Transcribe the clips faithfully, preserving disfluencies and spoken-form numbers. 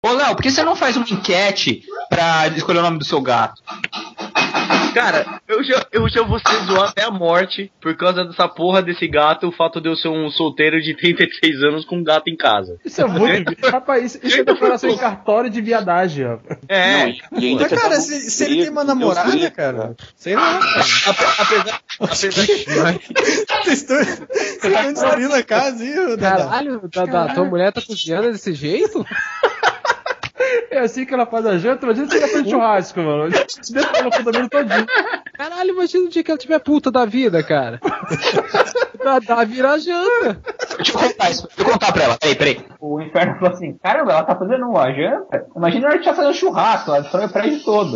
Ô, Léo, por que você não faz uma enquete pra escolher o nome do seu gato? Cara, eu já, eu já vou ser zoado até a morte por causa dessa porra desse gato, o fato de eu ser um solteiro de trinta e seis anos com um gato em casa. Isso é muito... rapaz, isso, isso é declaração em cartório de viadagem, rapaz. É. Não, e ainda Mas, cara, se, se ele tem uma namorada, cara, sei lá, cara. Apesar, apesar Vocês estão vocês estão destruindo a casa, hein, Dadá? Caralho, Dadá, tua mulher tá cozinhando desse jeito? É assim que ela faz a janta, imagina se ela faz churrasco, mano. Dentro do condomínio todinho. Caralho, imagina o dia que ela tiver puta da vida, cara. Dadá vira a janta. Deixa eu contar isso, deixa eu contar pra ela. Peraí, peraí. O Inferno falou assim, caramba, ela tá fazendo uma janta? Imagina ela estar fazendo churrasco, ela destrói o prédio todo.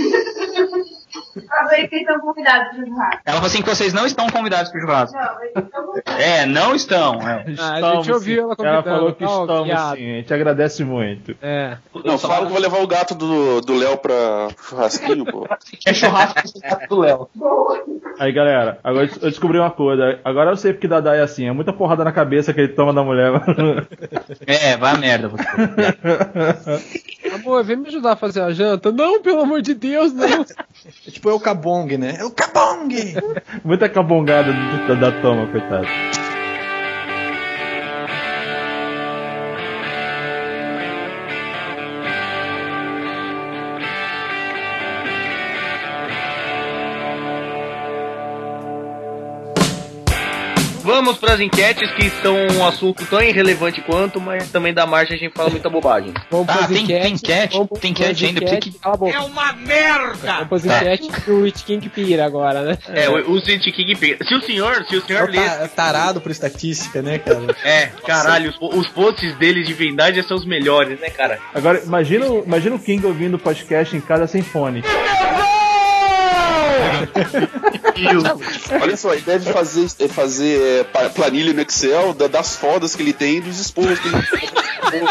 Pra ver que estão convidados pro churrasco. Ela falou assim que vocês não estão convidados pro churrasco. Não, eles estão convidados. É, não estão. É. Ah, a gente ouviu ela convidando. Ela falou que tá, ó, estamos viado. sim, a gente agradece muito. É. Não, fala que vou levar o gato do do Léo pra churrasquinho, pô. É churrasco do Léo. Aí, galera, agora eu descobri uma coisa. Agora eu sei porque Dadá é assim. É muita porrada na cabeça que ele toma da mulher. É, vai a merda. Você. Amor, vem me ajudar a fazer a janta? Não, pelo amor de Deus, não. É tipo, é o Cabong, né? É o Cabong! Muita cabongada da, da toma, coitado. Vamos para as enquetes, que são um assunto tão irrelevante quanto, mas também da margem a gente fala muita bobagem. Vamos Ah, pras tem, tem enquetes, enquete? vamos Tem enquete ainda? pras Precisa que... Cala a boca. É uma merda! Vamos pras enquetes pro It King pira agora, né? É, o, o City King pega. Se o senhor, se o É senhor o lê. ta- tarado por estatística, né, cara? É, caralho, os, os posts dele de vendagem são os melhores, né, cara? Agora, imagina, o- imagina o King ouvindo o podcast em casa sem fone. Olha só, ele deve fazer, é, fazer é, pa- planilha no Excel da- das fodas que ele tem e dos esporros que ele tem.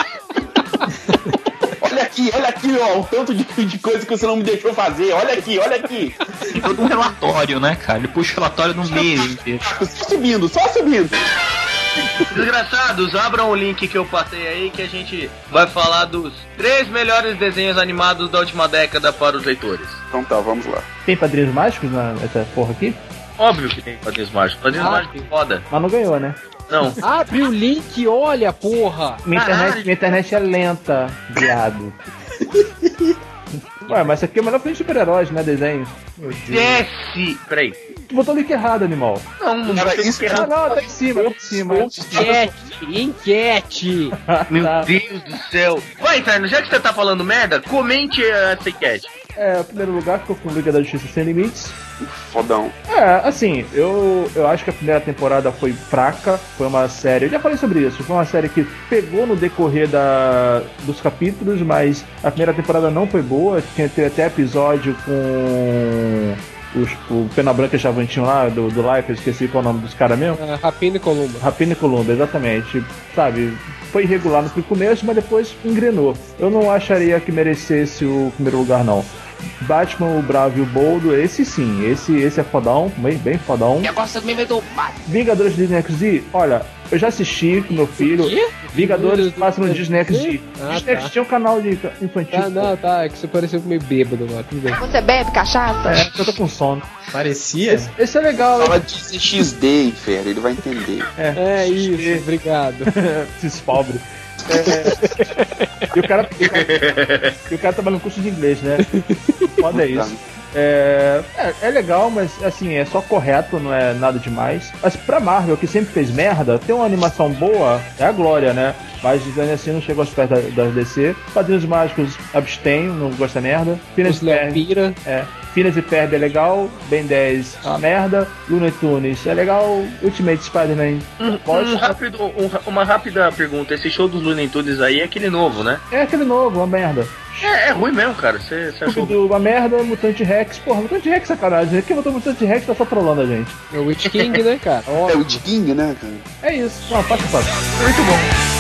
Olha aqui, olha aqui, ó, o tanto de, de coisa que você não me deixou fazer. Olha aqui, olha aqui. Tem todo um relatório, né, cara? Ele puxa o relatório no meio inteiro. Só subindo, só subindo. Desgraçados, abram o link que eu passei aí que a gente vai falar dos três melhores desenhos animados da última década para os leitores. Então tá, vamos lá. Tem padrinhos mágicos na- nessa porra aqui? Óbvio que tem Padrinhos Mágicos. Padrinhos Ah, Mágicos é foda. Mas não ganhou, né? Não. Abre o link, olha, porra. Minha internet, minha internet é lenta, viado. Ué, mas isso aqui é o melhor filme de super-heróis, né? Desenho. Desce! Peraí. Tu botou o link errado, animal. Não, não Cara, tem isso que Ah, errar. não, tá em cima, tá em cima. Enquete, enquete. Meu Tá. Deus do céu. Vai, Inferno, já que você tá falando merda, comente essa enquete. É, em primeiro lugar ficou com Liga da Justiça Sem Limites. Fodão. É, assim, eu, eu acho que a primeira temporada foi fraca, foi uma série, eu já falei sobre isso, foi uma série que pegou no decorrer da, dos capítulos, mas a primeira temporada não foi boa, tinha ter até episódio com os, o Pena Branca e Chavantinho lá, do, do Life, eu esqueci qual é o nome dos caras mesmo. Uh, Rapina e Columba. Rapina e Columba, exatamente. Sabe, foi irregular no começo, mas depois engrenou. Eu não acharia que merecesse o primeiro lugar, não. Batman, o Bravo e o Boldo, esse sim, esse, esse é fodão, bem, bem fodão. Eu gosto também do Vingadores Disney X D, olha, eu já assisti com meu filho. quê? Vingadores passa no Disney X D. Ah, Disney tá. X D tinha um canal de infantil. Ah, não, tá, é que você pareceu meio bêbado agora, tudo bem. Você bebe cachaça? É, eu tô com sono. Parecia? Esse, esse é legal, Fala né? de X D, Inferno, ele vai entender. É isso, obrigado. Esses pobres. É, e o cara, e o cara, e o cara trabalha no curso de inglês, né? Foda isso. É, é, é legal, mas assim, é só correto, não é nada demais. Mas pra Marvel, que sempre fez merda, ter uma animação boa é a glória, né? Mas ainda assim não chegou aos pés da, da D C. Padrinhos Mágicos abstenho, não gosta merda. Phineas Os e Léo Ferb, Pira. é. Phineas e Ferb é legal. Ben dez é uma merda. Looney Tunes é legal. Ultimate Spider-Man Um, pode. um rápido, um- uma rápida pergunta. Esse show dos Looney Tunes aí é aquele novo, né? É aquele novo, uma merda. É, é ruim mesmo, cara. Você você achou? Do, uma merda, Mutante Rex. Porra, Mutante Rex é sacanagem. Quem botou Mutante Rex tá só trollando a gente. É o Witch King, né, cara? É o Óbvio. Diguinho, né, cara? É isso. Não, passa, passa. Muito bom.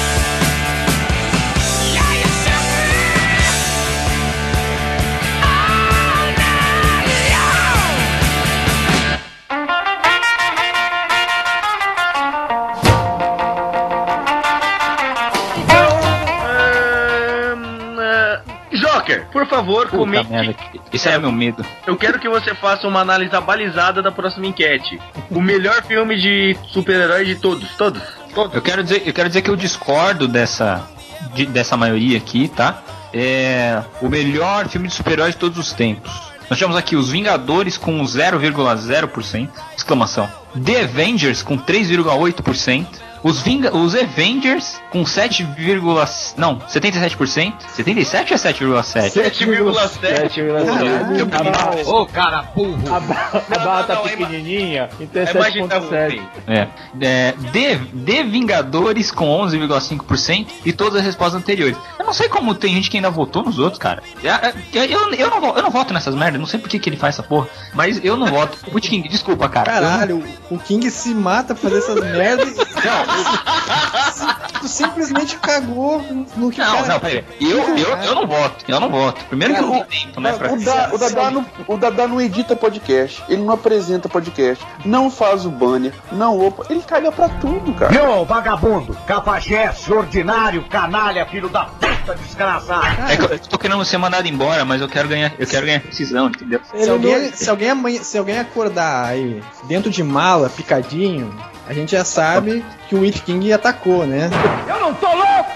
Joker, por favor, Puta comente. merda, esse é meu medo. Eu quero que você faça uma análise abalizada da próxima enquete. O melhor filme de super-herói de todos, todos, todos. Eu quero dizer, eu quero dizer que eu discordo dessa, de, dessa maioria aqui, tá? É o melhor filme de super-herói de todos os tempos. Nós temos aqui os Vingadores com zero vírgula zero por cento, exclamação. The Avengers com três vírgula oito por cento. Os, Vinga, os Avengers com sete, não, setenta e sete por cento. setenta e sete ou é sete vírgula sete? sete vírgula sete. Ô, cara, burro. A barra, a barra tá pequenininha, então é sete vírgula sete. É. é de, de Vingadores com onze vírgula cinco por cento e todas as respostas anteriores. Eu não sei como tem gente que ainda votou nos outros, cara. Eu, eu, eu, não, eu não voto nessas merdas, não sei por que, que ele faz essa porra, mas eu não voto. O King, desculpa, cara. Caralho, o King se mata pra fazer essas merdas. Não, Tu simplesmente cagou no que Não, cara... não, peraí. Eu, eu, eu não voto, eu não voto. Primeiro que eu não tenho tempo, né? Pra... O, da, o, Dadá não, o Dadá não edita podcast, ele não apresenta podcast, não faz o banner, não opa, ele caga pra tudo, cara. Viu, vagabundo, cafajeste, ordinário, canalha, filho da puta, desgraçado. É que eu, eu tô querendo ser mandado embora, mas eu quero ganhar, eu quero ganhar decisão, entendeu? Se alguém, se, alguém amanhã, se alguém acordar aí dentro de mala, picadinho, a gente já sabe que o Witch King atacou, né? Eu não tô louco!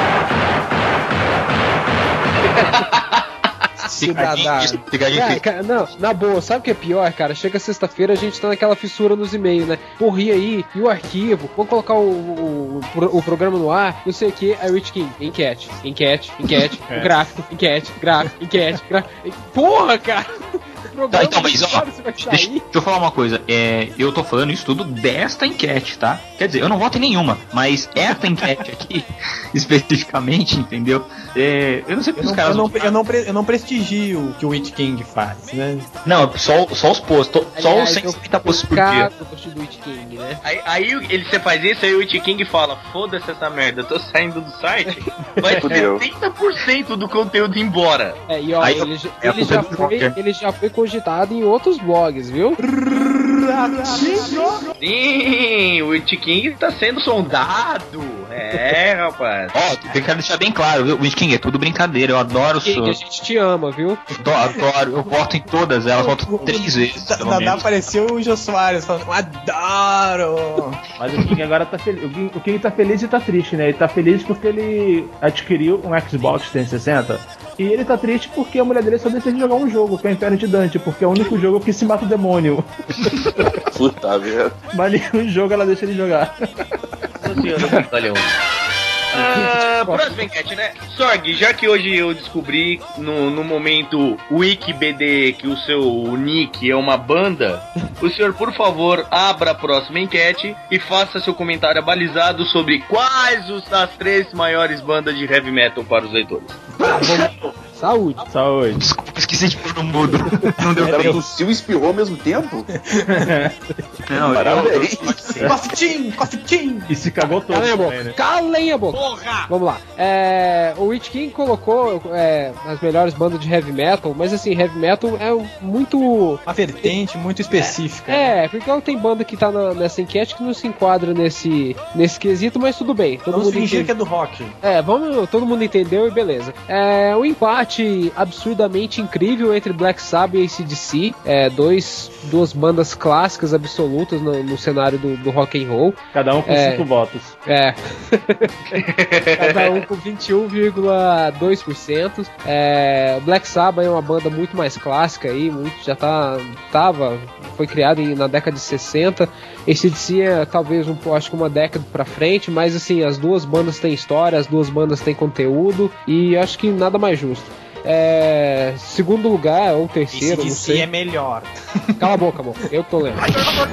Cidadão. Cara, cara, não, na boa, sabe o que é pior, cara? Chega sexta-feira, a gente tá naquela fissura nos e-mails, né? Porra, e aí? E o arquivo? Vamos colocar o, o, o, o programa no ar? Não sei o que. Aí Witch King, enquete, enquete, enquete, é. gráfico, enquete, gráfico, enquete, gráfico. Porra, cara! Tá, então, mas ó, deixa, deixa eu falar uma coisa. É, eu tô falando isso tudo desta enquete, tá? Quer dizer, eu não voto em nenhuma, mas esta enquete aqui, especificamente, entendeu? É, eu não sei porque eu os não, caras. Eu não, eu, não pre, eu não prestigio o que o Witch King faz, né? Não, só, só os posts, só Aliás, os cento e cinquenta posts por dia. Do Witch King, né? Aí, aí ele, você faz isso, aí o Witch King fala: foda-se essa merda, eu tô saindo do site, vai setenta por cento do conteúdo embora. É, e ó, aí, ele, é ele, já foi, ele já foi cogitado em outros blogs, viu? Sim, o Witch King tá sendo sondado. É, rapaz. Ó, oh, eu quero deixar bem claro, viu? Witch King é tudo brincadeira, eu adoro o seu. A gente te ama, viu? Adoro, eu voto em todas elas, voto três vezes. Dadá apareceu o Jô Soares falando, adoro! Mas o King agora tá feliz. O King tá feliz e tá triste, né? Ele tá feliz porque ele adquiriu um Xbox trezentos e sessenta. E ele tá triste porque a mulher dele só deixa de jogar um jogo, que é o Inferno de Dante, porque é o único jogo que se mata o demônio. Puta merda. Mas nenhum jogo ela deixa ele jogar. Valeu. Ah, próxima enquete, né? Sorg, já que hoje eu descobri no, no momento WikiBD que o seu nick é uma banda, o senhor, por favor, abra a próxima enquete e faça seu comentário abalizado sobre quais os, as três maiores bandas de heavy metal para os leitores. Saúde. Saúde. Desculpa, esqueci de pôr no mudo. Não deu tempo. tempo. Tossiu e espirrou ao mesmo tempo? Não, parabéns. Coffee coffee E se cagou todo. Calem a boca. Né? Calem a boca. Porra. Vamos lá. É, o Witch King colocou é, as melhores bandas de heavy metal, mas assim, heavy metal é muito... uma vertente muito específica. É, é porque tem banda que tá na, nessa enquete que não se enquadra nesse, nesse quesito, mas tudo bem. Todo vamos mundo fingir entende. que é do rock. É, vamos, todo mundo entendeu e beleza. É, o empate absurdamente incrível entre Black Sabbath e A C D C, é, dois, duas bandas clássicas absolutas no, no cenário do, do rock and roll. Cada um com é, cinco votos. É. Cada um com vinte e um vírgula dois por cento. É, Black Sabbath é uma banda muito mais clássica aí, muito, já tá, tava, foi criada em, na década de sessenta. A C D C é talvez um, acho que uma década pra frente, mas assim, as duas bandas têm história, as duas bandas têm conteúdo e acho que nada mais justo. É, segundo lugar, ou terceiro, não sei. é melhor. Cala a boca, amor. Eu tô lendo.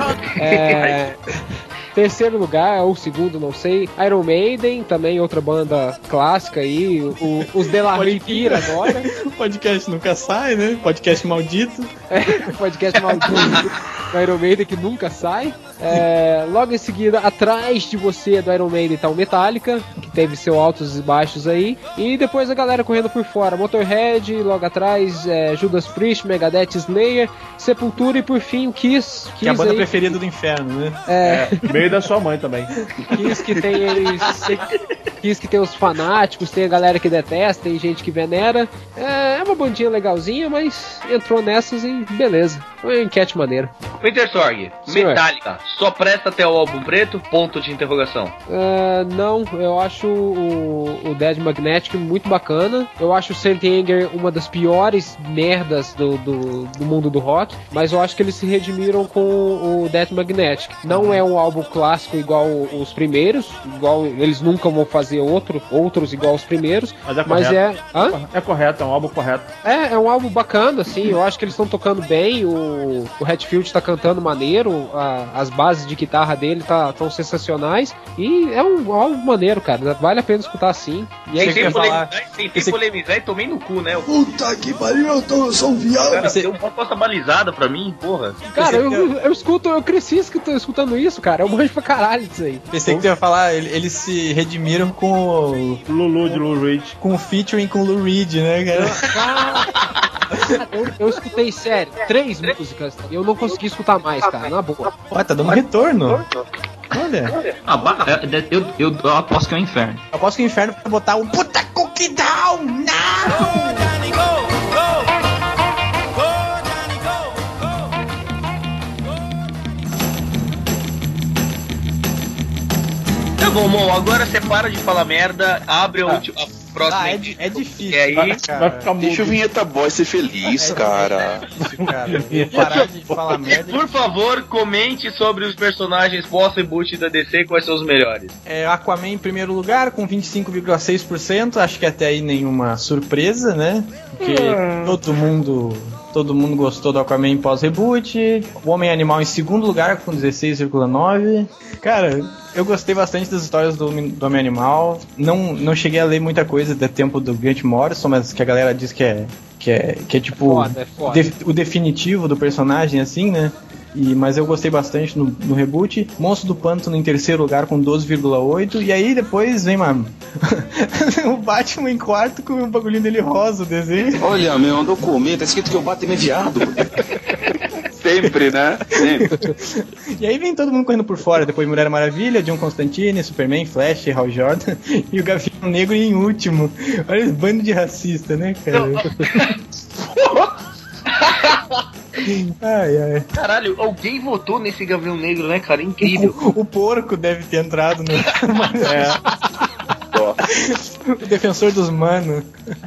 É, terceiro lugar, ou segundo, não sei. Iron Maiden, também outra banda clássica aí. O, os De La Riviera agora. O podcast nunca sai, né? Podcast maldito. É, podcast maldito. Do Iron Maiden que nunca sai. É, logo em seguida, atrás de você do Iron Maiden tá o Metallica, que teve seus altos e baixos aí. E depois a galera correndo por fora. Motorhead, logo atrás, é, Judas Priest, Megadeth, Slayer, Sepultura e por fim o Kiss. Kiss que é a banda aí, preferida do inferno, né? É, é meio da sua mãe também. Kiss que tem eles... Kiss que tem os fanáticos, tem a galera que detesta, tem gente que venera. É, é uma bandinha legalzinha, mas entrou nessas e beleza. Foi uma enquete maneira. Winter Sorg, Metallica, só presta até o álbum preto? Ponto de interrogação. Uh, não, eu acho o, o Dead Magnetic muito bacana. Eu acho o Saint Anger uma das piores merdas do, do, do mundo do rock, mas eu acho que eles se redimiram com o Dead Magnetic. Não é um álbum clássico igual os primeiros, igual eles nunca vão fazer outro, outros igual os primeiros, Mas é mas correto. é... Hã? É correto, é um álbum correto. É, é um álbum bacana, assim, eu acho que eles estão tocando bem, o, o Hetfield tá cantando maneiro, a, as bases de guitarra dele tá, tão sensacionais, e é um álbum maneiro, cara, vale a pena escutar sim. E aí, Sem você polemizar, falar... sem Esse- polemizar e tomei no cu, né? O Puta que pariu, eu, tô, eu sou um viado. cara deu uma costa balizada pra mim, porra. Cara, eu, eu escuto, eu cresci escuto- escutando isso, cara, eu manjo pra caralho disso aí. Pensei que tu ia falar, ele- eles se redimiram com o. Lulu de Lou Reed. Com o featuring com o Lou Reed, né, cara? Eu, eu escutei, sério, três músicas e eu não consegui escutar mais, cara, na boa. Ué, tá dando retorno. Olha, Ah, ba- é- eu, eu, eu aposto que é um inferno. eu aposto que o inferno vai botar um puta cookie down! Não! Tá bom, bom, agora você para de falar merda, abre a, última, a próxima. Ah, é, di- é difícil. E aí, Vai cara. ficar mudo. Deixa o Vinheta Boy ser feliz, cara. Difícil, cara. Parar de falar merda. por favor, comente sobre os personagens pós-reboot da D C, quais são os melhores. É, Aquaman em primeiro lugar, com vinte e cinco vírgula seis por cento. Acho que até aí nenhuma surpresa, né? Porque todo mundo. Todo mundo gostou do Aquaman pós-reboot. O Homem-Animal em segundo lugar, com dezesseis vírgula nove por cento. Cara, eu gostei bastante das histórias do, Homem- do Homem-Animal. Não, não cheguei a ler muita coisa do tempo do Grant Morrison, mas que a galera diz que é, que é, que é tipo Foda, é foda. de- o definitivo do personagem, assim, né? E, mas eu gostei bastante no, no reboot. Monstro do Pântano em terceiro lugar com doze vírgula oito. E aí depois vem, mano, o Batman em quarto com o bagulhinho dele rosa, o desenho. Olha, meu, andou comer, tá escrito que o Batman é viado. Sempre, né? Sempre. E aí vem todo mundo correndo por fora. Depois Mulher Maravilha, John Constantine, Superman, Flash, Hal Jordan e o Gavião Negro em último. Olha esse bando de racista, né, cara? Ai, ai. Caralho, alguém votou nesse Gavião Negro, né, cara? Incrível. O, o porco deve ter entrado no. É. O defensor dos manos.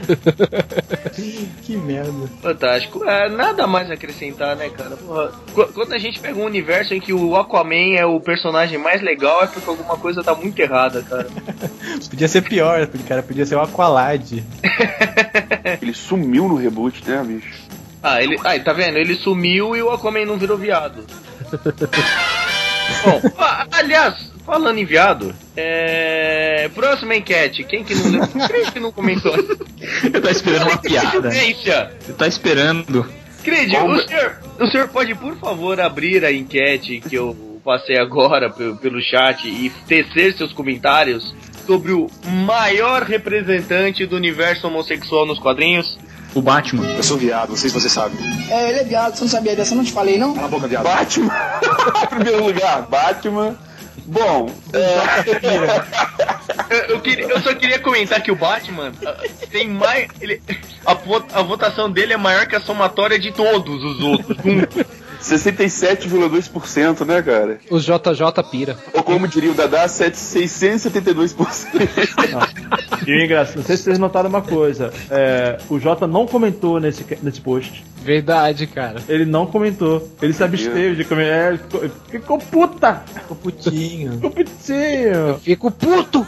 Que merda. Fantástico. É, nada mais a acrescentar, né, cara? Porra, qu- quando a gente pega um universo em que o Aquaman é o personagem mais legal, é porque alguma coisa tá muito errada, cara. Podia ser pior, cara. Podia ser o Aqualad. Ele sumiu no reboot, né, bicho? Ah, ele. Ai, tá vendo? Ele sumiu e o Aquaman não virou viado. Bom, a- aliás, falando em viado, é. Próxima enquete, quem que não leu? Quem que não comentou? Eu tô esperando uma piada. Ciência. Eu tô esperando. Creed, o senhor, o senhor pode, por favor, abrir a enquete que eu passei agora pelo, pelo chat e tecer seus comentários sobre o maior representante do universo homossexual nos quadrinhos? O Batman. Eu sou viado, não sei se você sabe. É, ele é viado, você não sabia dessa, eu não te falei, não? Cala a boca, viado. Batman. Em primeiro lugar, Batman. Bom, eu, eu, queria- eu só queria comentar que o Batman ah, tem mais. Ele, a, vo- a votação dele é maior que a somatória de todos os outros. juntos. sessenta e sete vírgula dois por cento, né, cara? Os J J pira. Ou como diria o Dadá, seiscentos e setenta e dois por cento. E o engraçado, não sei se vocês notaram uma coisa. É, o Jota não comentou nesse, nesse post. Verdade, cara. Ele não comentou. Ele se absteve de comentar. Ele ficou, ficou puta! Ficou putinho. Ficou putinho! Fico puto!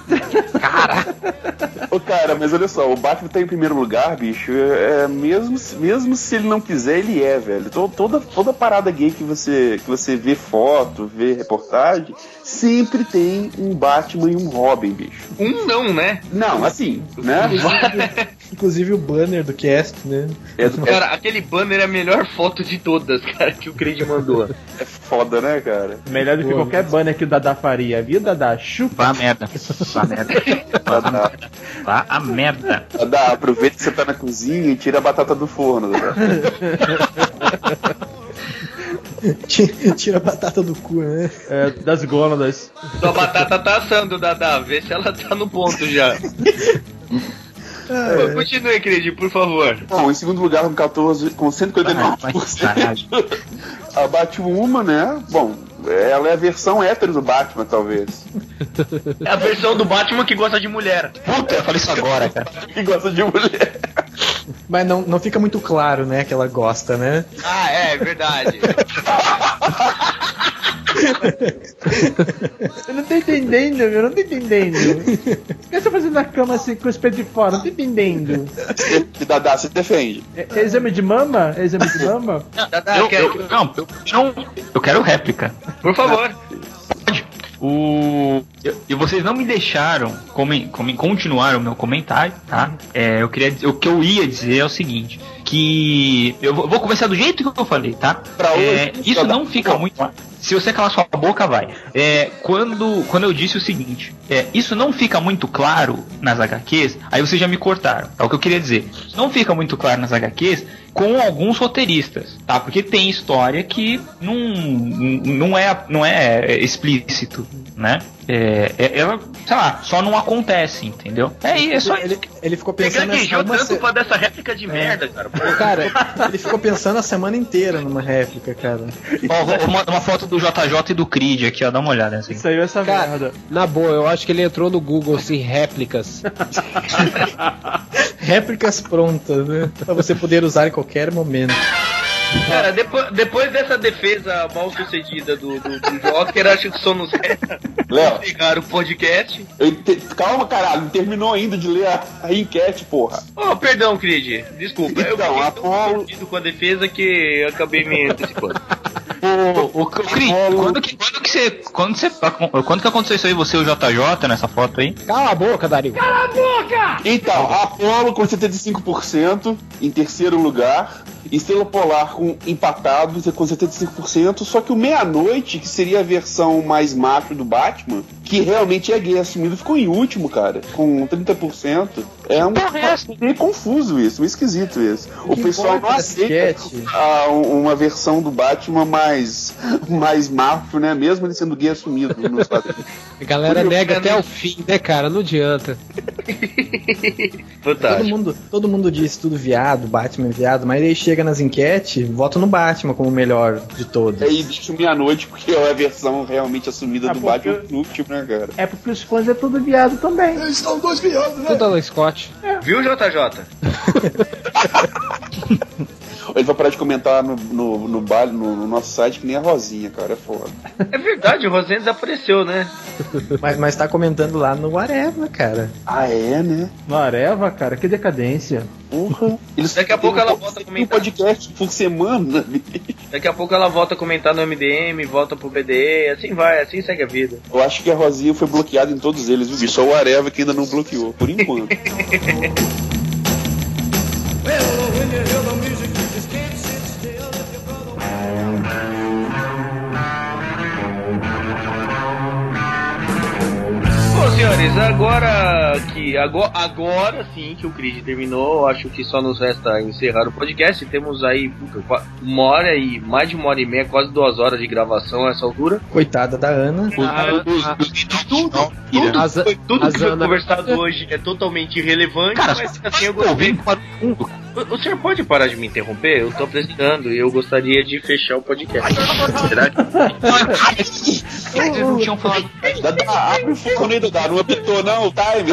Ô, cara, mas olha só, o Batman tá em primeiro lugar, bicho. É, é, mesmo, se- mesmo se ele não quiser, ele é, velho. To- Toda, toda parada gay que você, que você vê foto, vê reportagem, sempre tem um Batman e um Robin, bicho. Um não, né? Não, assim, né? Inclusive o banner do cast, né? É, do, é Cara, aquele banner é a melhor foto de todas, cara, que o Creed mandou. foda, né, cara? Melhor do que Pô, qualquer banner que o Dadá faria. Viu, Dadá? Chupa! Vá a merda. Vá a merda. Vá a merda. Vá a merda. Dadá, aproveita que você tá na cozinha e tira a batata do forno, Dadá. Tira a batata do cu, né? É, das gônadas. Sua batata tá assando, Dadá. Vê se ela tá no ponto já. Ah, é. Continue, Cris, por favor. Bom, em segundo lugar com quatorze, com cento e quarenta e nove por cento. A Batwoman, né? Bom, ela é a versão hétero do Batman, talvez. É a versão do Batman que gosta de mulher. Puta, eu falei isso agora, cara. Que gosta de mulher. Mas não, não fica muito claro, né, que ela gosta, né? Ah, é, verdade. Eu não tô entendendo, eu não tô entendendo. O que você tá fazendo na cama assim com os pés de fora? Não tô entendendo. Que Dadá se defende. É, é exame de mama? É exame de mama? Dadá, Eu, quer- eu, não, eu, não, eu quero réplica. Por favor. O... eu- E vocês não me deixaram comen... comen- continuar o meu comentário, tá? É, eu queria dizer... O que eu ia dizer é o seguinte, que... Eu vou vou começar do jeito que eu falei, tá? Pra É, hoje, isso tá não bom. fica muito... Se você calar sua boca, vai. É, quando, quando eu disse o seguinte, é, isso não fica muito claro nas agá quês, aí vocês já me cortaram. É o que eu queria dizer. Isso não fica muito claro nas agá quês com alguns roteiristas, tá? Porque tem história que não, não, é, não é explícito, né? É, é, ela, sei lá, só não acontece, entendeu? É, é só isso. Ele, ele ficou Você pensando gaguejou uma tanto se- pra dessa réplica de merda, cara. Pô. Cara, Ele ficou pensando a semana inteira numa réplica, cara. Ó, vou- uma, uma foto do J J e do Creed aqui, ó, dá uma olhada assim. Saiu essa Cara, merda. na boa, eu acho que ele entrou no Google assim, réplicas. Réplicas prontas, né? Pra você poder usar em qualquer momento. Cara, depois, depois dessa defesa mal sucedida do, do, do Joker, acho que só nos resta Léo, pegar o podcast. eu te- calma, caralho, não terminou ainda de ler a, a enquete, porra. Oh, perdão, Creed. Desculpa. Eu Então, fiquei a tão Paulo- confundido com a defesa que eu acabei me antecipando. O, o, o Cris, quando que, quando que você. Quando, você, quando que aconteceu isso aí, você e o J J nessa foto aí? Cala a boca, Dario. Então, a Apollo com setenta e cinco por cento em terceiro lugar. Estrela Polar com empatado com setenta e cinco por cento. Só que o Meia-Noite, que seria a versão mais macho do Batman, que realmente é gay assumido, ficou em último, cara, com trinta por cento. É um meio confuso isso, meio esquisito isso. O, que pessoal não importa da aceita sketch? a- uma versão do Batman mais, mais macho, né? Mesmo ele sendo gay assumido nos quadrinhos. A galera nega até o fim, né, cara? Não adianta. Todo Fantástico. mundo, todo mundo diz tudo viado, Batman é viado, mas aí chega nas enquetes, vota no Batman como o melhor de todos. Aí deixa o Meia-Noite, porque é a versão realmente assumida Ah, do porque- Batman no último, né, cara? É porque os fãs é tudo viado também. Eles são dois viados, né? Tudo Alan Scott. Viu, J J? Ele vai parar de comentar no, no, no, bar- no, no nosso site que nem a Rosinha, cara, é foda. É verdade, o Rosendo desapareceu, né? Mas, mas tá comentando lá no Whatever, cara. Ah, é, né? No Areva, cara, que decadência. Porra. Eles Daqui a pouco tem um ela po- volta a tem um comentar. podcast por semana, bicho. Daqui a pouco ela volta a comentar no M D M, volta pro B D E, assim vai, assim segue a vida. Eu acho que a Rosinha foi bloqueada em todos eles, viu, bicho? Só o Areva que ainda não bloqueou, por enquanto. Bom, senhores, agora que agora, agora sim que o Creed terminou, acho que só nos resta encerrar o podcast. Temos aí puta, qua- uma hora e mais de uma hora e meia, quase duas horas de gravação a essa altura. Coitada da Ana. A- Tudo, tudo, As- foi, tudo as que foi Ana- conversado hoje é totalmente irrelevante, Cara, mas assim eu gostei. O, o senhor pode parar de me interromper? Eu tô apresentando e eu gostaria de fechar o podcast. Será que... Eles não tinham falado. Dá, abre o fone aí, Dodá, não apitou não, o time.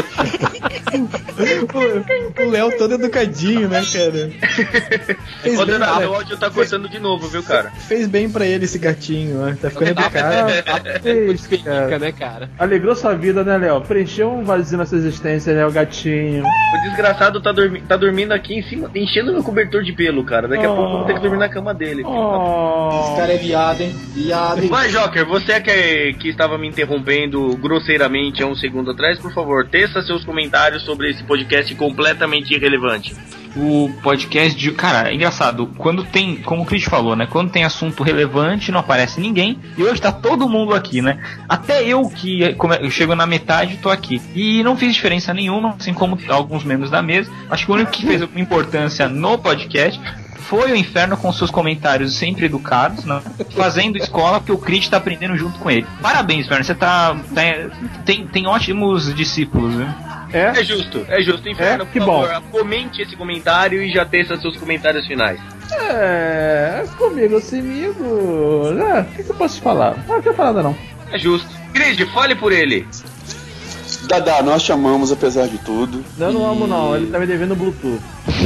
O Léo todo educadinho, né, cara? Fez Ô, bem, Dona, pra- meu áudio tá cortando de novo, viu, cara? fez bem pra ele esse gatinho, ó. Tá ficando educado. Isso, cara. Fica, né, cara? Alegrou sua vida, né, Léo? Preencheu um vazio na sua existência, né, o gatinho. O desgraçado tá, dormi tá dormindo aqui em cima, enchendo meu cobertor de pelo, cara. Daqui a Oh. pouco eu vou ter que dormir na cama dele. Oh. Esse cara é viado, hein? Viado, hein? Vai, Joker, você que, que estava me interrompendo grosseiramente há um segundo atrás, por favor, teça seus comentários sobre esse podcast completamente irrelevante. O podcast de. Cara, é engraçado. Quando tem. Como o Chris falou, né? Quando tem assunto relevante, não aparece ninguém. E hoje tá todo mundo aqui, né? Até eu que come- eu chego na metade, tô aqui. E não fiz diferença nenhuma, assim como alguns membros da mesa. Acho que o único que fez alguma importância no podcast foi ao inferno com seus comentários sempre educados, né? Fazendo escola porque o Creed tá aprendendo junto com ele. Parabéns, Inferno, você tá, tá tem, tem ótimos discípulos, né? É? É justo, é justo. Inferno, é? Que por bom. favor, comente esse comentário e já teça seus comentários finais. É, comigo, comigo. Ah, o que, que eu posso falar? Não, não quero falar nada não. É justo. Creed, fale por ele. Dadá, nós chamamos apesar de tudo. Não, não amo não, ele tá me devendo Bluetooth.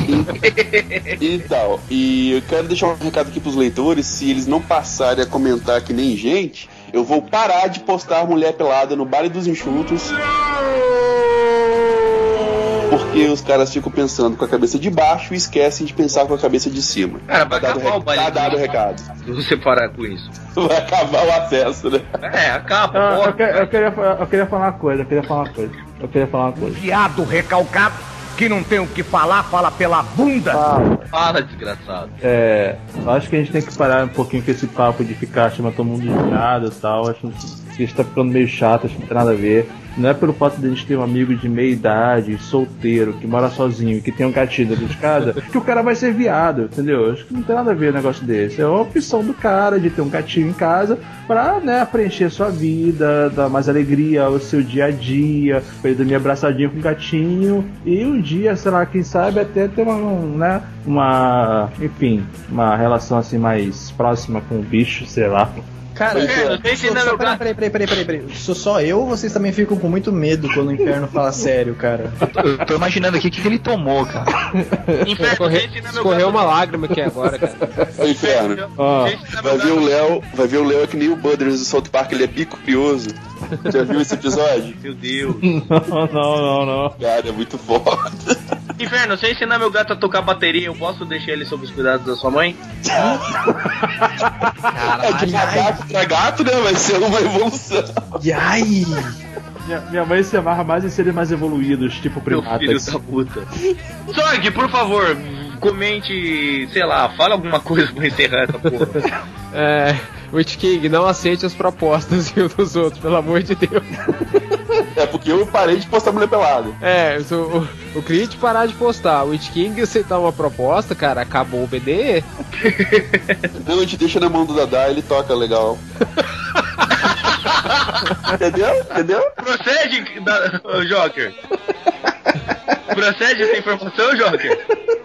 E tal. E eu quero deixar um recado aqui pros leitores: se eles não passarem a comentar que nem gente, eu vou parar de postar mulher pelada no Baile dos Enxutos. Porque os caras ficam pensando com a cabeça de baixo e esquecem de pensar com a cabeça de cima. Cara, vai tá acabar o baile. Tá dado o recado. Se você parar com isso. Vai acabar o acesso, né? É, acaba. Ah, eu, que, eu, queria, eu queria falar uma coisa, eu queria falar uma coisa. Eu queria falar uma coisa. Viado recalcado, que não tem o que falar, fala pela bunda. Fala, Fala, desgraçado. É, eu acho que a gente tem que parar um pouquinho com esse papo de ficar chamando todo mundo de nada e tal. Acho que isso tá ficando meio chato, acho que não tem nada a ver. Não é pelo fato de a gente ter um amigo de meia idade, solteiro, que mora sozinho, que tem um gatinho dentro de casa, que o cara vai ser viado, entendeu? Acho que não tem nada a ver um negócio desse. É uma opção do cara de ter um gatinho em casa pra, né, preencher a sua vida, dar mais alegria ao seu dia a dia, pra ele dormir abraçadinho com o gatinho, e um dia, sei lá, quem sabe até ter uma, né, uma, enfim, uma relação assim mais próxima com o bicho, sei lá. Cara, Inferno, sou, sou, sou, peraí, peraí, peraí, peraí, peraí. Sou só eu ou vocês também ficam com muito medo quando o Inferno fala sério, cara? Eu tô imaginando aqui o que, que ele tomou, cara. Inferno, Escorre, escorreu uma lágrima aqui agora, cara. Ô, Inferno, Ah. vai ver o Léo, vai ver o Léo é que nem o Butters do South Park, ele é bico curioso. Já viu esse episódio? Meu Deus. Não, não, não, não. Cara, é muito foda. Inferno, se eu ensinar meu gato a tocar bateria, eu posso deixar ele sob os cuidados da sua mãe? É de macaco pra gato, né? Vai ser uma evolução. Ai! Minha, minha mãe se amarra mais em seres mais evoluídos, tipo Meu primatas. filho da puta. Sorg, por favor, comente, sei lá, fala alguma coisa pra encerrar essa porra. É, Witch King, não aceite as propostas dos outros, pelo amor de Deus. É porque eu parei de postar mulher pelada. É, o, o, o Creed parar de postar, o Witch King aceitar uma proposta, cara, acabou o B D. Não, a gente deixa na mão do Dadá, ele toca legal. Entendeu? Entendeu? Procede, da, ô, Joker. Procede essa informação, Joker?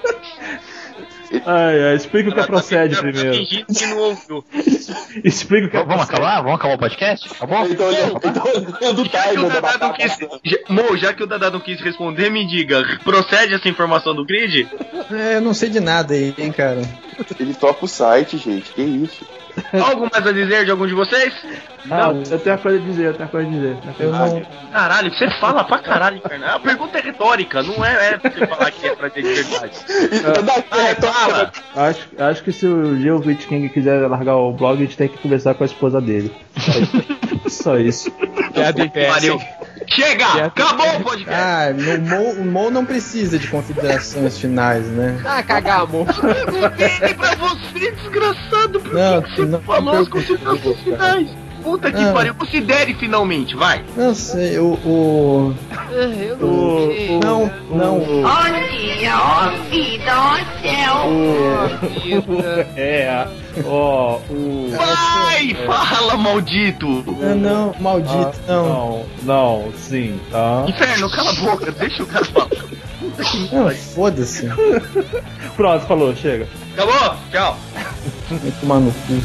Ai, ai, explica o que procede primeiro. Fingindo que não ouviu. Explica o que Vamos acabar? Vamos acabar o podcast? Acabou? Então, então do Já que o timer da Dadá não batata. quis, já, Mo, já que o Dadá não quis responder, me diga, procede essa informação do Creed? É, eu não sei de nada aí, hein, cara. Ele toca o site, gente. Que isso? Algo mais a dizer de algum de vocês? Ah, eu tenho uma coisa a dizer, eu tenho uma coisa a dizer. Eu não. Caralho, você fala pra caralho, Inferno. A pergunta é retórica, não é, é pra você falar que é pra dizer de verdade. Vai, fala! Acho, acho que se o dia o Witch King quiser largar o blog, a gente tem que conversar com a esposa dele. Só isso. Pariu. Chega! Acabou o podcast! Ah, no Mo, o Mo não precisa de considerações finais, né? Ah, cagar, amor. É pra você, desgraçado, por Não, que você não, falou não as considerações finais? Puta que Não. pariu, considere finalmente, vai! Não sei, o. o... Eu não O- sei. Não, não. Olha, ó vida, ó céu. É, ó, o. Vai! Fala, maldito! Não, não, maldito, Ah, não. não, não, sim, tá? Inferno, cala a boca, deixa o cara falar. Não, foda-se. Pronto, falou, chega. Acabou? Tchau! Vai tomar no cu.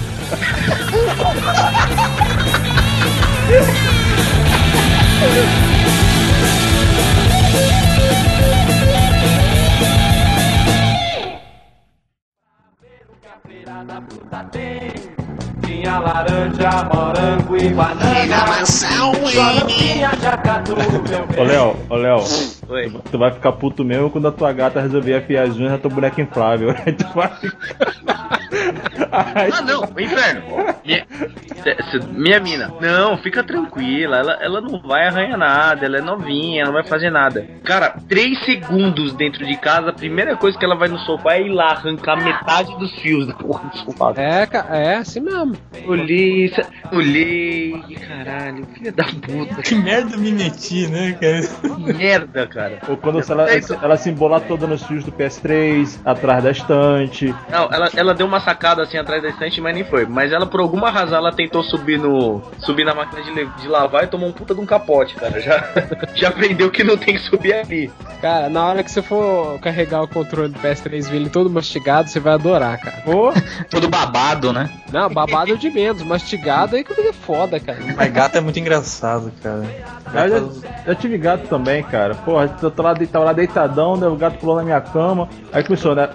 Tinha laranja, morango e banana. Tinha jacatu, meu Ô, Léo, ô, Léo. Oi. Tu, tu vai ficar puto mesmo quando a tua gata resolver afiar as unhas na tua boneca inflável. Aí tu vai ficar. Ah, não, inferno. Minha, minha mina, não, fica tranquila, ela, ela não vai arranhar nada, ela é novinha, não vai fazer nada. Cara, três segundos dentro de casa, a primeira coisa que ela vai no sofá é ir lá arrancar metade dos fios da porra do sofá. É, é assim mesmo. Olhei, olhei, caralho, filha da puta. Que merda me meti, né, cara? Que merda, cara. Ou quando ela, ela se embolar toda nos fios do P S três, atrás da estante. Não, ela, ela deu uma sacada assim atrás da estante, mas nem foi. Mas ela, por alguma razão, ela tentou subir no subir na máquina de, de lavar e tomou um puta de um capote, cara. Já, já aprendeu que não tem que subir ali. Cara, na hora que você for carregar o controle do P S três ele todo mastigado, você vai adorar, cara. Oh. Todo babado, né? Não, babado de menos, mastigado aí que fica foda, cara. Mas gato é muito engraçado, cara. Eu já, já tive gato também, cara. Porra, eu tô lá, tava lá deitadão, né, o gato pulou na minha cama, aí começou, né?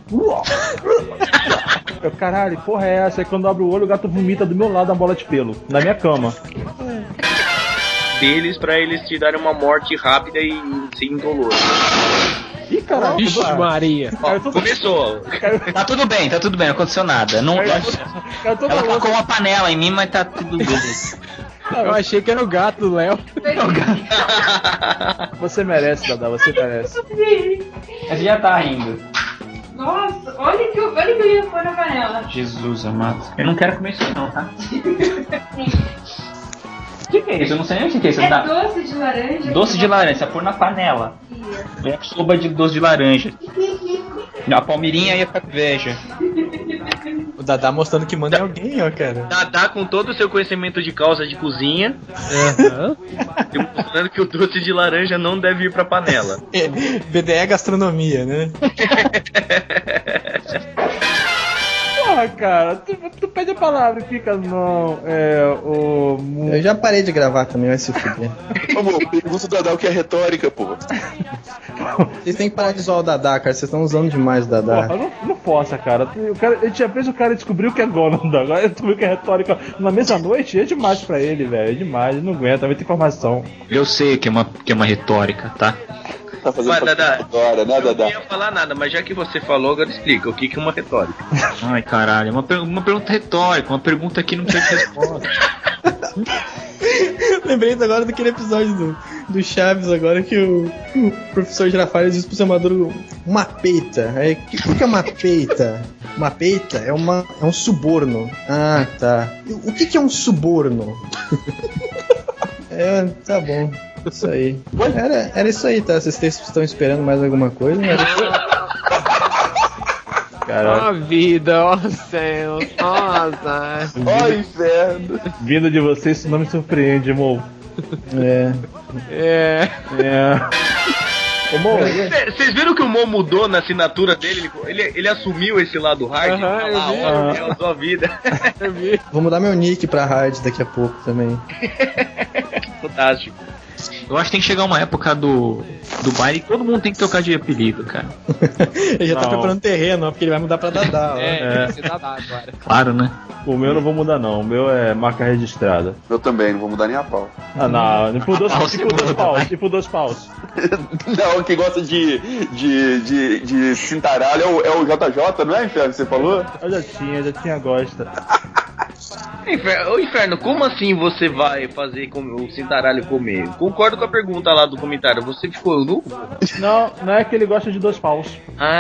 Eu, caralho, porra é essa? Aí quando eu abro o olho, o gato vomita do meu lado a bola de pelo, na minha cama. Deles pra eles te darem uma morte rápida e sem dolor. Ih, caralho, Vixe Maria. Ó, começou. Tá tudo bem, tá tudo bem, não aconteceu nada. Não, ela tacou uma panela em mim, mas tá tudo bem. Eu achei que era o gato do Léo. Você merece, Dada, você merece. Você já tá rindo. Nossa, olha que, olha que eu ia pôr na panela. Jesus amado. Eu não quero comer isso não, tá? O que, que é isso? Eu não sei nem o que, que é isso. É Dá... doce de laranja. Doce de laranja, você pôr na panela. É sopa de doce de laranja. A Palmeirinha ia ficar com inveja. O Dadá mostrando que manda em alguém, ó, cara. Dadá com todo o seu conhecimento de causa de cozinha. Uhum. Mostrando que o doce de laranja não deve ir pra panela. É, B D E gastronomia, né? Porra, cara, tu, tu pede a palavra e fica, não, é, o... Eu já parei de gravar também, vai se fuder. Amor, pergunta do Dadá o que é retórica, pô. Vocês têm que parar de zoar o Dadá, cara, vocês estão usando demais o Dadá. Porra, não, não força, cara. O cara, ele já fez o cara descobrir o que é Gollum, agora ele descobriu o que é retórica na mesma noite, é demais pra ele, velho, é demais, ele não aguenta, muita informação. Eu sei que é uma, que é uma retórica, tá? Tá fazendo Mas, Dadá, agora, né, Dadá? Eu não ia falar nada, mas já que você falou, agora explica o que, que é uma retórica. Ai, caralho, é uma, per- uma pergunta retórica, uma pergunta que não tem resposta. Lembrei agora daquele episódio do, do Chaves agora que o, o professor Girafales diz pro seu Maduro uma peita. Aí, o que, que é uma peita? Uma peita é, uma, é um suborno. Ah, tá. O que, que é um suborno? É, tá bom. Isso aí. Era, era isso aí, tá? Vocês estão esperando mais alguma coisa? Era isso aí. Ó vida, ó céu, nossa. Ó inferno. Vindo de você, isso não me surpreende, amor. É. É. É. Vocês viram que o Mo mudou na assinatura dele? Ele, ele, ele assumiu esse lado hard? Uhum, eu vi. Ó, Deus, ó vida. Eu vi. Vou mudar meu nick pra hard daqui a pouco também. Fantástico. Eu acho que tem que chegar uma época do, do baile que todo mundo tem que trocar de apelido, cara. Ele já tá Não. preparando terreno, ó, porque ele vai mudar pra Dadá. ó. É, É. tem que ser Dadá agora. Claro, né? O meu eu não vou mudar não, o meu é marca registrada. Eu também, não vou mudar nem a pau. Ah não, e por dois, Pau e se por dois muda, paus, vai. e por dois paus. Não, quem gosta de, de, de, de cintaralho é o, é o J J, não é, Inferno, que você falou? Eu já tinha, já tinha gosta. Inferno, ô Inferno, como assim você vai fazer com o cintaralho comer? Concordo com a pergunta lá do comentário, você ficou nu? Não, não é que ele gosta de dois paus.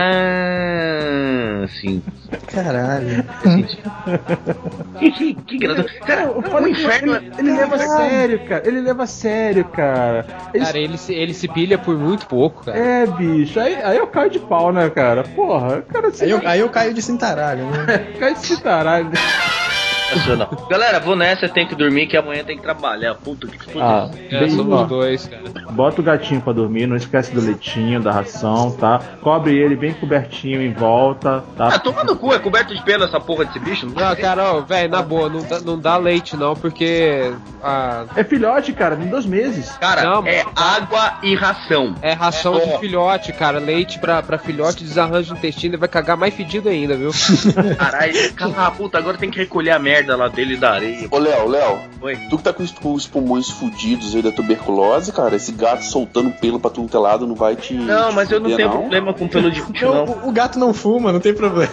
Ah, sim. Caralho. Que, que, que engraçado. Cara, O o foda é que Inferno... ele, ele leva a sério, cara. Ele leva a sério, cara. Ele- Cara, ele se, ele se pilha por muito pouco, cara. É, bicho. Aí, aí eu caio de pau, né, cara? Porra, cara, Aí eu, aí eu caio de cintaralho, né? cai de citaralho. Nacional. Galera, vou nessa, eu tenho que dormir que amanhã tem que trabalhar. Puta que foda. Ah, É, bem, somos ó, dois, cara. bota o gatinho pra dormir, não esquece do leitinho, da ração, tá? Cobre ele bem cobertinho em volta, Ah, tá? toma no cu, é coberto de pelo essa porra desse bicho? Não, cara, ó, velho, na boa, não dá, não dá leite não, porque a, É filhote, cara, tem dois meses. Cara, Não, é água e ração. é ração É, de ó. filhote, cara. Leite pra, pra filhote desarranja o intestino e vai cagar mais fedido ainda, viu? Caralho, ah, puta, agora tem que recolher a merda. merda lá dele da areia. Ô, Léo, Léo. Oi. Tu que tá com os pulmões fudidos aí da tuberculose, cara, esse gato soltando pelo pra tudo lado não vai te... Não, te mas eu não tenho não? problema com pelo de bicho, Não, não. o, o gato não fuma, não tem problema.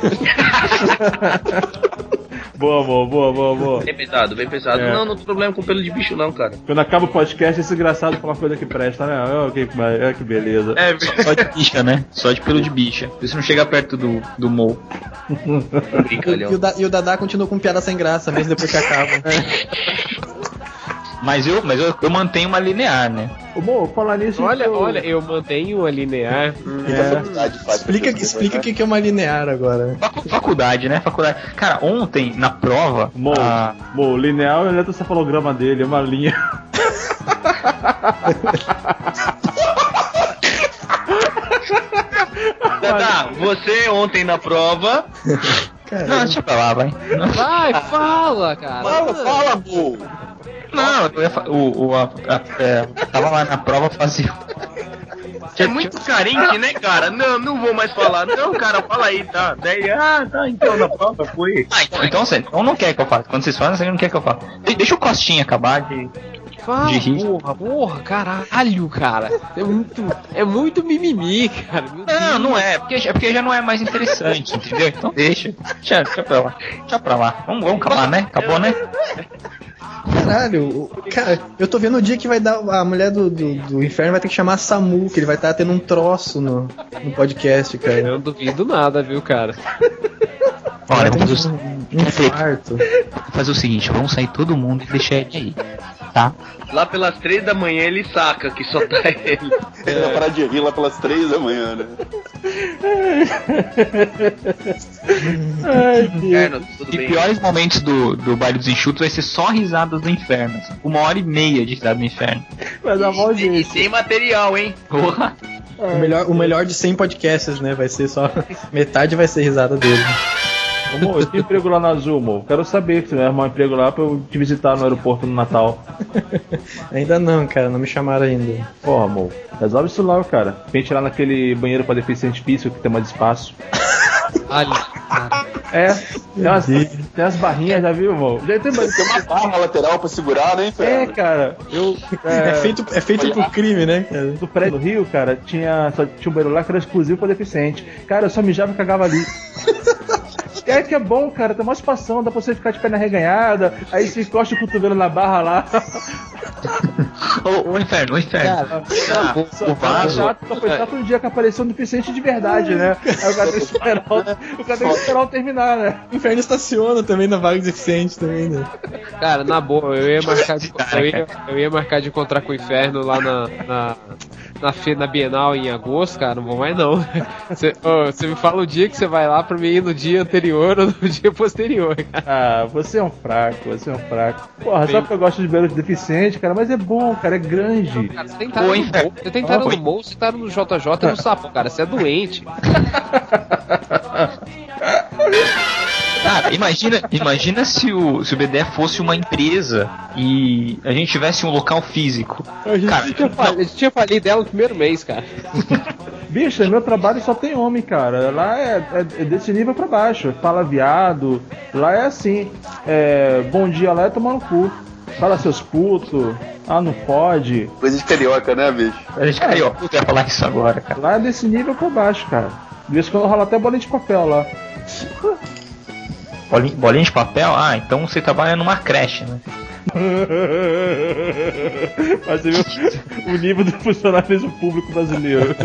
Boa, boa, boa, boa, boa. Bem pesado, bem pesado. É. Não, não tem problema com pelo de bicho, não, cara. Quando acaba o podcast, esse engraçado fala uma coisa que presta, né? Oh, que, oh, que beleza. É, Só de bicha, né? Só de pelo de bicha. Por isso não chega perto do, do Mo. E o, da, e o Dadá continua com piada sem graça, mesmo depois que acaba. Mas eu, mas eu, eu mantenho uma linear, né? Ô, Mo, falar nisso... Olha, eu... olha, eu mantenho a linear. É. Explica, explica o que que é uma linear agora. Facu- Faculdade, né? Faculdade. Cara, ontem, na prova... Mo, a- Mo, lineal é o eletrocefalograma dele, é uma linha. Dadá, você ontem na prova... Não, deixa pra lá, vai. Não, Vai, fala, cara. Fala, fala, amor. não eu ia fa- o, o, a, a, é, tava lá na prova fazia... É muito carente, né, cara? Não, não vou mais falar. Não, cara, fala aí, tá? Daí, ah, tá, então na prova foi. Ah, então, então você então não quer que eu faça. Quando vocês falam, você não quer que eu faça. De- Deixa o Costinha acabar de... Fala, De rir. porra, porra, caralho, cara. É muito, é muito mimimi, cara. Meu Não, Deus. não é, porque, é porque já não é mais interessante, entendeu? Então deixa. Deixa, deixa pra lá. Deixa pra lá. Vamos, vamos acabar, né? Acabou, né? Caralho, o- cara, eu tô vendo o dia que vai dar. A mulher do, do, do inferno vai ter que chamar Samu, que ele vai estar tendo um troço no, no podcast, cara. Eu não duvido nada, viu, cara. Olha, Vai ter vamos fazer, o- um, um infarto. vamos fazer o seguinte, vamos sair todo mundo e deixar ele aí, tá? Lá pelas três da manhã ele saca que só tá ele. Ele vai parar de rir lá pelas três da manhã, né? Ai, Inferno, tudo Os bem. piores momentos do, do baile dos enxutos vai ser só risadas do inferno. Assim. Uma hora e meia de risada do inferno. vai dar mal E jeito. sem material, hein? Porra! O melhor, o melhor de cem podcasts, né? Vai ser só. Metade vai ser risada dele. Ô, Mo, eu tenho emprego lá na Azul, Mo. Quero saber que você vai arrumar um emprego lá pra eu te visitar no aeroporto no Natal. Ainda não, cara, não me chamaram ainda. Porra, Mo. Resolve isso logo, cara. Pra gente ir lá naquele banheiro pra deficiente físico que tem mais espaço. Ali, cara. É, tem umas, tem umas barrinhas, já viu, Mo? Já tem, Tem uma barra lateral pra segurar, né, É, inferno? cara, eu. É, feito, é feito por crime, né, cara? Do prédio do Rio, cara, tinha, só tinha um banheiro lá que era exclusivo pra deficiente. Cara, eu só mijava e cagava ali. É que é bom, cara, tem uma espação, dá pra você ficar de perna reganhada, aí você encosta o cotovelo na barra lá. Ô, ô inferno, ô inferno. Cara, Ah, Só, o só, vaso. chato, só foi chato um dia que apareceu um deficiente de verdade, né? Aí o cara tem que esperar o, o, cara tem que esperar o terminar, né? O inferno estaciona também na vaga deficiente também, né? cara, na boa, eu ia marcar de, eu ia, eu ia marcar de encontrar com o inferno lá na, na, na, fe, na Bienal em agosto, cara, não vou mais não. Você ô, você me fala o dia que você vai lá pra mim ir no dia anterior ou no dia posterior, cara. Ah, você é um fraco, você é um fraco. Porra, sabe que eu gosto de banheiro de deficiente, cara? Mas é bom, cara, é grande. Cara, você tem que estar no Oi, Mo, você tem que estar no Mo, você tá no J J no Sapo, cara, você é doente. Cara, imagina, imagina se o, se o B D F fosse uma empresa e a gente tivesse um local físico. A gente, Cara, tinha, fal... a gente tinha falido dela no primeiro mês, cara. Bicho, meu trabalho só tem homem, cara. Lá é, é- é desse nível pra baixo. Fala viado. Lá é assim. É, bom dia lá é tomar no cu. Fala seus putos. Ah, não pode. Coisa de carioca, né, bicho? A gente caiu, ó, eu ia falar isso agora, cara. Lá é desse nível pra baixo, cara. De vez em quando rola até bolinha de papel lá. Bolinha, bolinha de papel? Ah, então você trabalha numa creche, né? Mas você viu o nível do funcionalismo público brasileiro.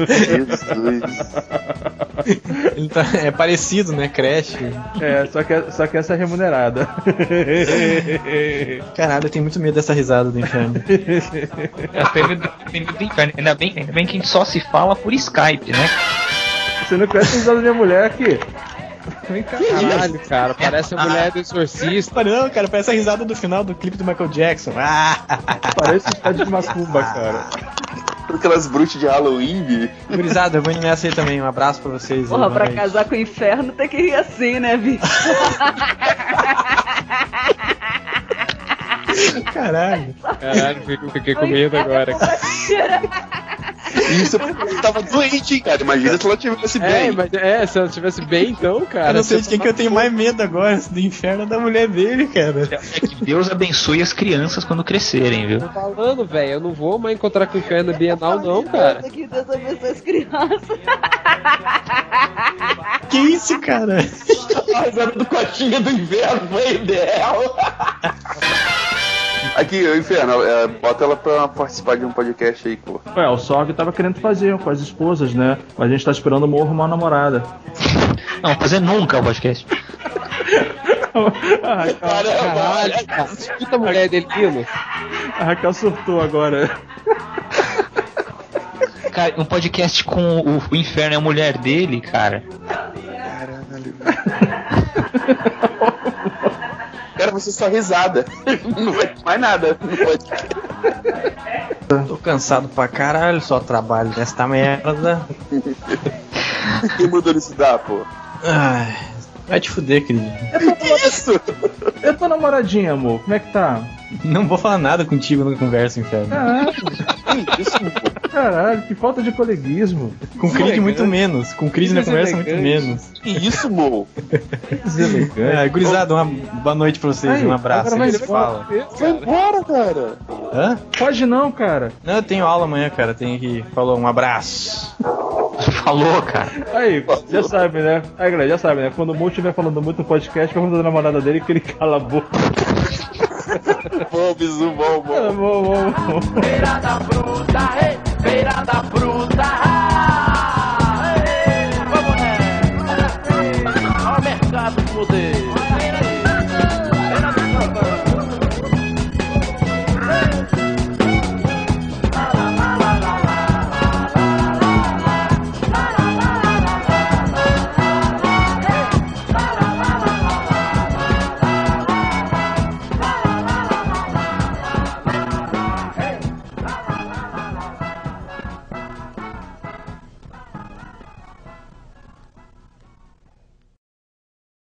Ele tá, é parecido, né? Creche. É, só que, só que essa é remunerada. Caralho, eu tenho muito medo dessa risada do inferno. É, tem medo do- tem medo do inferno. Ainda bem, ainda bem que a gente só se fala por Skype, né? Você não conhece a risada da minha mulher aqui? Vem cá, caralho, cara, parece a mulher do exorcista. Não, cara, parece a risada do final do clipe do Michael Jackson. Ah! Parece o estádio de Macumba, cara. Aquelas bruxas de Halloween, bicho. Gurizada, eu vou indo nessa aí também. Um abraço pra vocês. Porra, aí, pra boa noite. casar com o inferno tem que rir assim, né, bicho? Caralho. Caralho, fiquei, fiquei com medo agora, cara. Isso porque ela tava doente, hein, cara. Imagina se ela tivesse bem. É, mas, é, se ela tivesse bem, então, cara. Eu não sei de quem que eu tenho mais medo agora, do inferno da mulher dele, cara. É que Deus abençoe as crianças quando crescerem, viu? Tô falando, velho, eu não vou mais encontrar com o inferno Bienal, não, cara. Que Deus abençoe as crianças. Que isso, cara? A risada do Cotinha do inverno foi ideal. Aqui, Inferno, é, bota ela pra participar de um podcast aí, pô. Ué, o Sorg tava querendo fazer com as esposas, né? Mas a gente tá esperando o Morro arrumar uma namorada. Não, fazer nunca o podcast. A Raquel, Caralho, cara. Escuta a mulher dele, Pino. a Raquel surtou agora. Cara, um podcast com o, o inferno e a mulher dele, cara. Caralho. Cara, vai ser só risada. Não vai ter mais nada no podcast. Tô cansado pra caralho, só trabalho nesta merda. Quem mudou isso dá, pô? Ai, vai te fuder, querido. Que isso? Eu tô namoradinha, amor. Como é que tá? Não vou falar nada contigo na conversa, inferno. Caralho. Caralho, que falta de coleguismo. Com Cris muito menos. Com Cris na conversa muito menos. Que isso, mo? É, gurizada, uma boa noite pra vocês, Aí, um abraço. agora A vai gente fala. Vai embora, cara. Hã? Pode não, cara. Não, eu tenho aula amanhã, cara. Tenho que. Falou, um abraço. Falou, cara. Aí, já sabe, né? Aí, galera, já sabe, né? Quando o Mo estiver falando muito no podcast, vai fazer a namorada dele que ele cala a boca. Bom, bisu, bom, bom. É, bom, bom, bom. Feira da fruta, ei, feira da fruta. Ei, vamos nessa. Ao mercado de modelo.